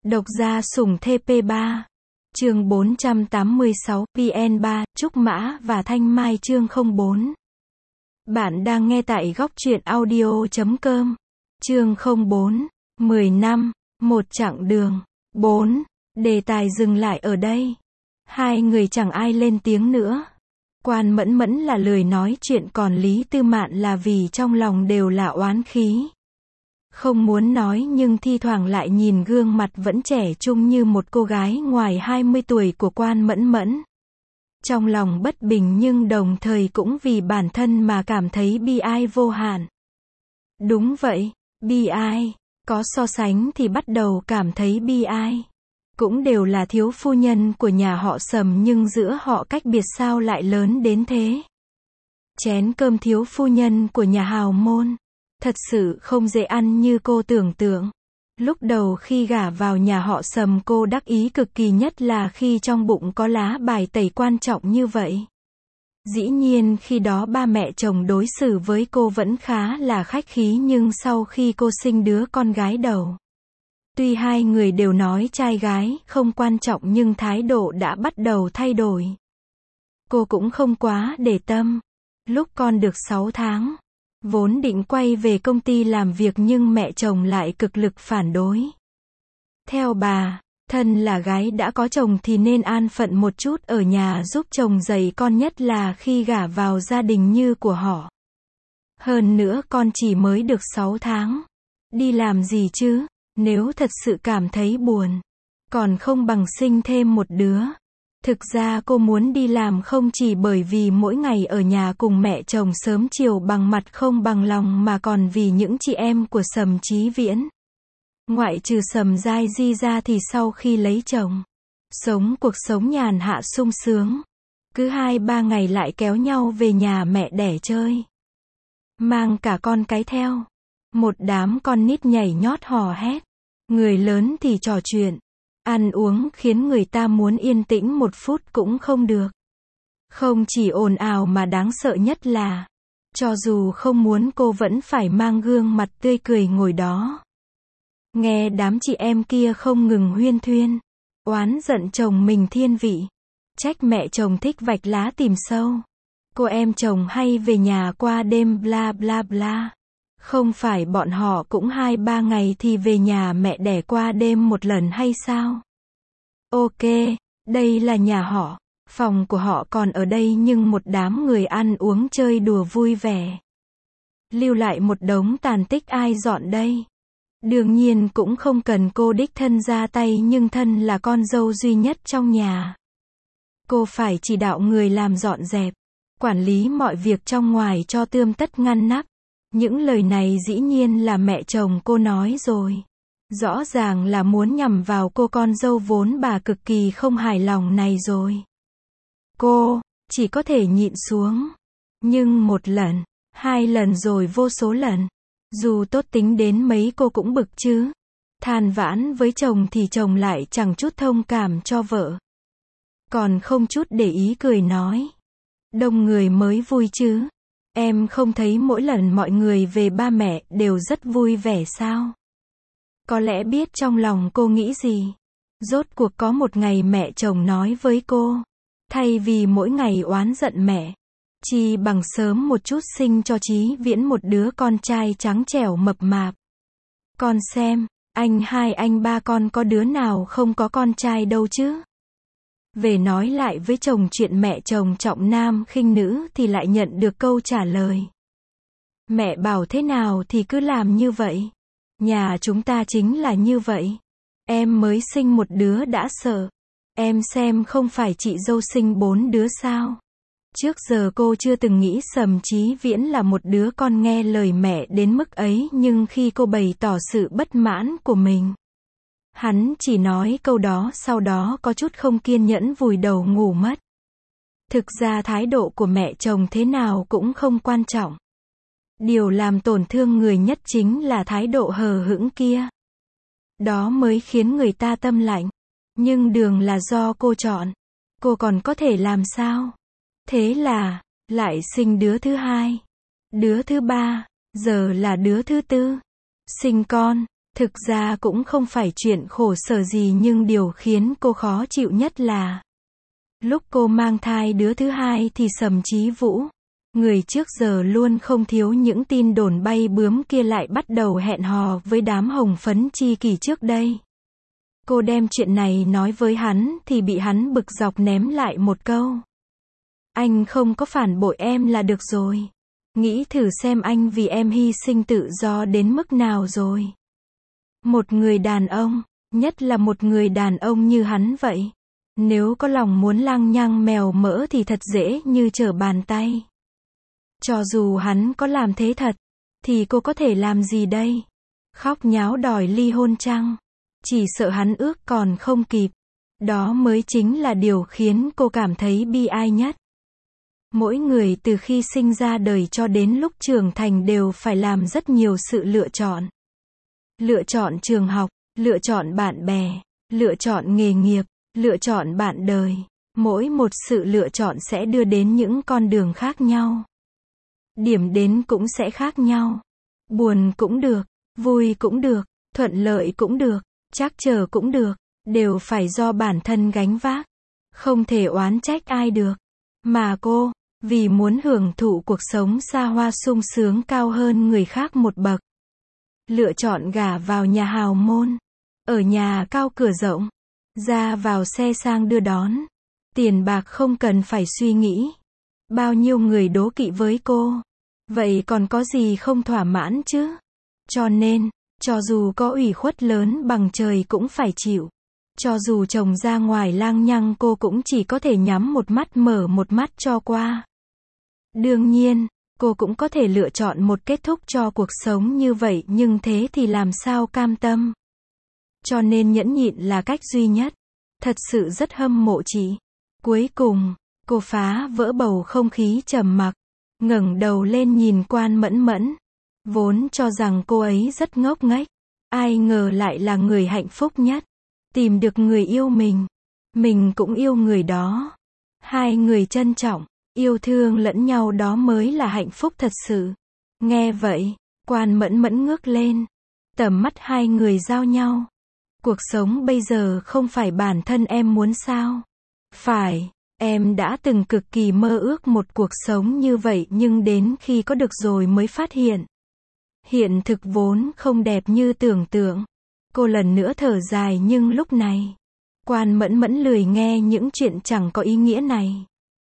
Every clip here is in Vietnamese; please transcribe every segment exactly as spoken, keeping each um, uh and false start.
Độc gia sủng thê pê ba. Chương bốn trăm tám mươi sáu, vê en ba, Trúc Mã và Thanh Mai chương không bốn. Bạn đang nghe tại góc truyện audio chấm com. Chương không bốn, mười năm, một chặng đường. bốn. Đề tài dừng lại ở đây. Hai người chẳng ai lên tiếng nữa. Quan Mẫn Mẫn là lười nói chuyện, còn Lý Tư Mạn là vì trong lòng đều là oán khí. Không muốn nói nhưng thi thoảng lại nhìn gương mặt vẫn trẻ trung như một cô gái ngoài hai mươi tuổi của Quan Mẫn Mẫn. Trong lòng bất bình nhưng đồng thời cũng vì bản thân mà cảm thấy bi ai vô hạn. Đúng vậy, bi ai. Có so sánh thì bắt đầu cảm thấy bi ai. Cũng đều là thiếu phu nhân của nhà họ Sầm nhưng giữa họ cách biệt sao lại lớn đến thế. Chén cơm thiếu phu nhân của nhà hào môn thật sự không dễ ăn như cô tưởng tượng. Lúc đầu khi gả vào nhà họ Sầm cô đắc ý cực kỳ, nhất là khi trong bụng có lá bài tẩy quan trọng như vậy. Dĩ nhiên khi đó ba mẹ chồng đối xử với cô vẫn khá là khách khí, nhưng sau khi cô sinh đứa con gái đầu, tuy hai người đều nói trai gái không quan trọng nhưng thái độ đã bắt đầu thay đổi. Cô cũng không quá để tâm. Lúc con được sáu tháng, vốn định quay về công ty làm việc nhưng mẹ chồng lại cực lực phản đối. Theo bà, thân là gái đã có chồng thì nên an phận một chút ở nhà giúp chồng dạy con, nhất là khi gả vào gia đình như của họ. Hơn nữa con chỉ mới được sáu tháng. Đi làm gì chứ, nếu thật sự cảm thấy buồn, còn không bằng sinh thêm một đứa. Thực ra cô muốn đi làm không chỉ bởi vì mỗi ngày ở nhà cùng mẹ chồng sớm chiều bằng mặt không bằng lòng, mà còn vì những chị em của Sầm Chí Viễn. Ngoại trừ Sầm Giai Di ra thì sau khi lấy chồng, sống cuộc sống nhàn hạ sung sướng. Cứ hai ba ngày lại kéo nhau về nhà mẹ đẻ chơi. Mang cả con cái theo. Một đám con nít nhảy nhót hò hét. Người lớn thì trò chuyện. Ăn uống khiến người ta muốn yên tĩnh một phút cũng không được. Không chỉ ồn ào mà đáng sợ nhất là, cho dù không muốn cô vẫn phải mang gương mặt tươi cười ngồi đó. Nghe đám chị em kia không ngừng huyên thuyên, oán giận chồng mình thiên vị, trách mẹ chồng thích vạch lá tìm sâu, cô em chồng hay về nhà qua đêm bla bla bla. Không phải bọn họ cũng hai ba ngày thì về nhà mẹ đẻ qua đêm một lần hay sao? Ok, đây là nhà họ, phòng của họ còn ở đây nhưng một đám người ăn uống chơi đùa vui vẻ. Lưu lại một đống tàn tích ai dọn đây? Đương nhiên cũng không cần cô đích thân ra tay, nhưng thân là con dâu duy nhất trong nhà, cô phải chỉ đạo người làm dọn dẹp, quản lý mọi việc trong ngoài cho tươm tất ngăn nắp. Những lời này dĩ nhiên là mẹ chồng cô nói rồi. Rõ ràng là muốn nhằm vào cô con dâu vốn bà cực kỳ không hài lòng này rồi. Cô chỉ có thể nhịn xuống. Nhưng một lần, hai lần rồi vô số lần, dù tốt tính đến mấy cô cũng bực chứ. Than vãn với chồng thì chồng lại chẳng chút thông cảm cho vợ, còn không chút để ý cười nói, đông người mới vui chứ. Em không thấy mỗi lần mọi người về ba mẹ đều rất vui vẻ sao? Có lẽ biết trong lòng cô nghĩ gì. Rốt cuộc có một ngày mẹ chồng nói với cô, thay vì mỗi ngày oán giận mẹ, chi bằng sớm một chút sinh cho Chí Viễn một đứa con trai trắng trẻo mập mạp. Con xem, anh hai anh ba con có đứa nào không có con trai đâu chứ? Về nói lại với chồng chuyện mẹ chồng trọng nam khinh nữ thì lại nhận được câu trả lời, mẹ bảo thế nào thì cứ làm như vậy. Nhà chúng ta chính là như vậy. Em mới sinh một đứa đã sợ. Em xem không phải chị dâu sinh bốn đứa sao? Trước giờ cô chưa từng nghĩ Sầm Chí Viễn là một đứa con nghe lời mẹ đến mức ấy, nhưng khi cô bày tỏ sự bất mãn của mình, hắn chỉ nói câu đó sau đó có chút không kiên nhẫn vùi đầu ngủ mất. Thực ra thái độ của mẹ chồng thế nào cũng không quan trọng. Điều làm tổn thương người nhất chính là thái độ hờ hững kia. Đó mới khiến người ta tâm lạnh. Nhưng đường là do cô chọn. Cô còn có thể làm sao? Thế là, lại sinh đứa thứ hai, đứa thứ ba, giờ là đứa thứ tư. Sinh con, Thực ra cũng không phải chuyện khổ sở gì nhưng điều khiến cô khó chịu nhất là lúc cô mang thai đứa thứ hai thì Sầm Chí Vũ, người trước giờ luôn không thiếu những tin đồn bay bướm kia lại bắt đầu hẹn hò với đám hồng phấn tri kỷ trước đây. Cô đem chuyện này nói với hắn thì bị hắn bực dọc ném lại một câu. Anh không có phản bội em là được rồi. Nghĩ thử xem anh vì em hy sinh tự do đến mức nào rồi. Một người đàn ông, nhất là một người đàn ông như hắn vậy. Nếu có lòng muốn lăng nhăng mèo mỡ thì thật dễ như trở bàn tay. Cho dù hắn có làm thế thật, thì cô có thể làm gì đây? Khóc nháo đòi ly hôn chăng? Chỉ sợ hắn ước còn không kịp. Đó mới chính là điều khiến cô cảm thấy bi ai nhất. Mỗi người từ khi sinh ra đời cho đến lúc trưởng thành đều phải làm rất nhiều sự lựa chọn. Lựa chọn trường học, lựa chọn bạn bè, lựa chọn nghề nghiệp, lựa chọn bạn đời. Mỗi một sự lựa chọn sẽ đưa đến những con đường khác nhau. Điểm đến cũng sẽ khác nhau. Buồn cũng được, vui cũng được, thuận lợi cũng được, trắc trở cũng được, đều phải do bản thân gánh vác. Không thể oán trách ai được. Mà cô, vì muốn hưởng thụ cuộc sống xa hoa sung sướng cao hơn người khác một bậc, lựa chọn gả vào nhà hào môn, ở nhà cao cửa rộng, ra vào xe sang đưa đón, tiền bạc không cần phải suy nghĩ. Bao nhiêu người đố kỵ với cô, vậy còn có gì không thỏa mãn chứ? Cho nên, cho dù có ủy khuất lớn bằng trời cũng phải chịu. Cho dù chồng ra ngoài lang nhăng cô cũng chỉ có thể nhắm một mắt mở một mắt cho qua. Đương nhiên, cô cũng có thể lựa chọn một kết thúc cho cuộc sống như vậy nhưng thế thì làm sao cam tâm. Cho nên nhẫn nhịn là cách duy nhất. Thật sự rất hâm mộ chị. Cuối cùng, cô phá vỡ bầu không khí trầm mặc, ngẩng đầu lên nhìn Quan Mẫn Mẫn. Vốn cho rằng cô ấy rất ngốc nghếch, ai ngờ lại là người hạnh phúc nhất. Tìm được người yêu mình, mình cũng yêu người đó. Hai người trân trọng, yêu thương lẫn nhau đó mới là hạnh phúc thật sự. Nghe vậy, Quan Mẫn Mẫn ngước lên, tầm mắt hai người giao nhau. Cuộc sống bây giờ không phải bản thân em muốn sao? Phải, em đã từng cực kỳ mơ ước một cuộc sống như vậy nhưng đến khi có được rồi mới phát hiện. Hiện thực vốn không đẹp như tưởng tượng. Cô lần nữa thở dài nhưng lúc này, Quan Mẫn Mẫn lười nghe những chuyện chẳng có ý nghĩa này.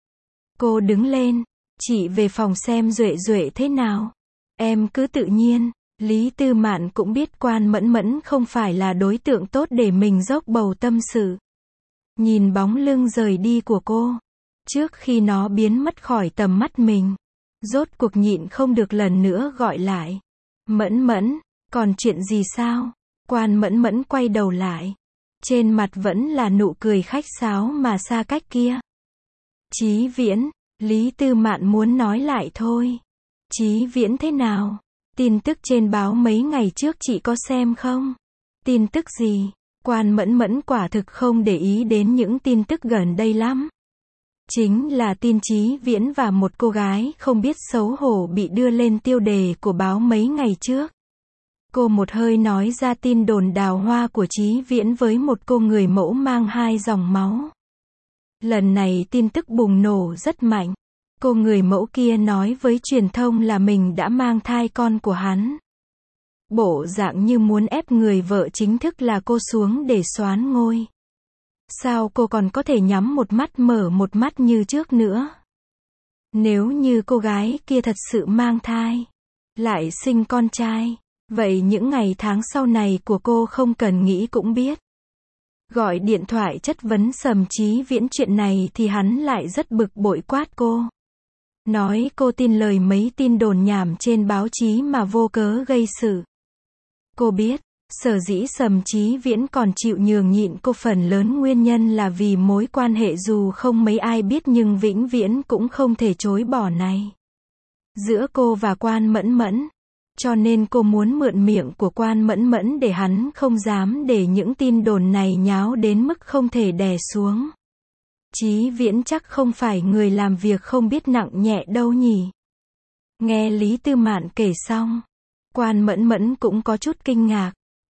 Cô đứng lên, chị về phòng xem Duệ Duệ thế nào. Em cứ tự nhiên. Lý Tư Mạn cũng biết Quan Mẫn Mẫn không phải là đối tượng tốt để mình dốc bầu tâm sự. Nhìn bóng lưng rời đi của cô, trước khi nó biến mất khỏi tầm mắt mình, rốt cuộc nhịn không được lần nữa gọi lại. Mẫn Mẫn, còn chuyện gì sao? Quan Mẫn Mẫn quay đầu lại. Trên mặt vẫn là nụ cười khách sáo mà xa cách kia. Chí Viễn, Lý Tư Mạn muốn nói lại thôi. Chí Viễn thế nào? Tin tức trên báo mấy ngày trước chị có xem không? Tin tức gì? Quan Mẫn Mẫn quả thực không để ý đến những tin tức gần đây lắm. Chính là tin Chí Viễn và một cô gái không biết xấu hổ bị đưa lên tiêu đề của báo mấy ngày trước. Cô một hơi nói ra tin đồn đào hoa của Chí Viễn với một cô người mẫu mang hai dòng máu. Lần này tin tức bùng nổ rất mạnh. Cô người mẫu kia nói với truyền thông là mình đã mang thai con của hắn. Bộ dạng như muốn ép người vợ chính thức là cô xuống để soán ngôi. Sao cô còn có thể nhắm một mắt mở một mắt như trước nữa? Nếu như cô gái kia thật sự mang thai, lại sinh con trai, vậy những ngày tháng sau này của cô không cần nghĩ cũng biết. Gọi điện thoại chất vấn Sầm Chí Viễn chuyện này thì hắn lại rất bực bội quát cô. Nói cô tin lời mấy tin đồn nhảm trên báo chí mà vô cớ gây sự. Cô biết, sở dĩ Sầm Chí Viễn còn chịu nhường nhịn cô phần lớn nguyên nhân là vì mối quan hệ dù không mấy ai biết nhưng vĩnh viễn cũng không thể chối bỏ này. Giữa cô và Quan Mẫn Mẫn. Cho nên cô muốn mượn miệng của Quan Mẫn Mẫn để hắn không dám để những tin đồn này nháo đến mức không thể đè xuống. Chí Viễn chắc không phải người làm việc không biết nặng nhẹ đâu nhỉ. Nghe Lý Tư Mạn kể xong, Quan Mẫn Mẫn cũng có chút kinh ngạc.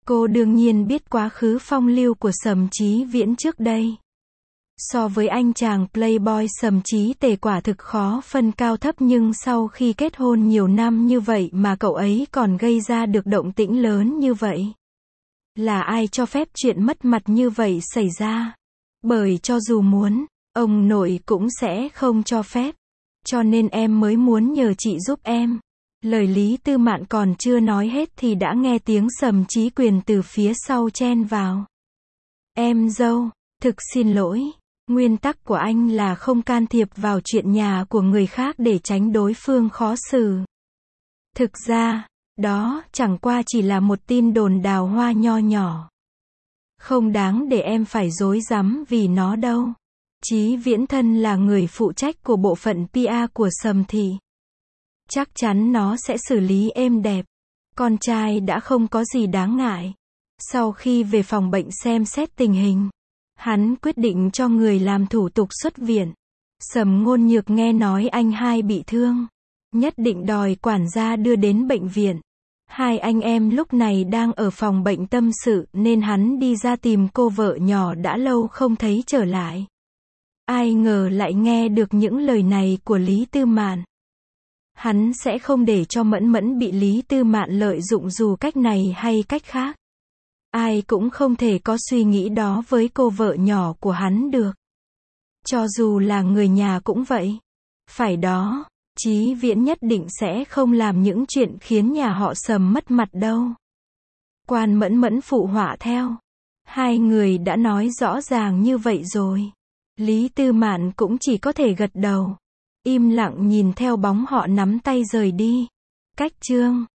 Cô đương nhiên biết quá khứ phong lưu của Sầm Chí Viễn trước đây. So với anh chàng playboy Sầm Chí Tề quả thực khó phân cao thấp, nhưng sau khi kết hôn nhiều năm như vậy mà cậu ấy còn gây ra được động tĩnh lớn như vậy. Là ai cho phép chuyện mất mặt như vậy xảy ra? Bởi cho dù muốn, ông nội cũng sẽ không cho phép. Cho nên em mới muốn nhờ chị giúp em. Lời Lý Tư Mạn còn chưa nói hết thì đã nghe tiếng Sầm Chí Quyền từ phía sau chen vào. Em dâu, thực xin lỗi. Nguyên tắc của anh là không can thiệp vào chuyện nhà của người khác để tránh đối phương khó xử. Thực ra, đó chẳng qua chỉ là một tin đồn đào hoa nho nhỏ. Không đáng để em phải rối rắm vì nó đâu. Chí Viễn thân là người phụ trách của bộ phận pê e của Sầm Thị. Chắc chắn nó sẽ xử lý êm đẹp. Con trai đã không có gì đáng ngại. Sau khi về phòng bệnh xem xét tình hình, hắn quyết định cho người làm thủ tục xuất viện. Sầm Ngôn Nhược nghe nói anh hai bị thương, nhất định đòi quản gia đưa đến bệnh viện. Hai anh em lúc này đang ở phòng bệnh tâm sự nên hắn đi ra tìm cô vợ nhỏ đã lâu không thấy trở lại. Ai ngờ lại nghe được những lời này của Lý Tư Mạn. Hắn sẽ không để cho Mẫn Mẫn bị Lý Tư Mạn lợi dụng dù cách này hay cách khác. Ai cũng không thể có suy nghĩ đó với cô vợ nhỏ của hắn được. Cho dù là người nhà cũng vậy. Phải đó, Chí Viễn nhất định sẽ không làm những chuyện khiến nhà họ Sầm mất mặt đâu. Quan Mẫn Mẫn phụ họa theo. Hai người đã nói rõ ràng như vậy rồi. Lý Tư Mạn cũng chỉ có thể gật đầu. Im lặng nhìn theo bóng họ nắm tay rời đi. Cách chương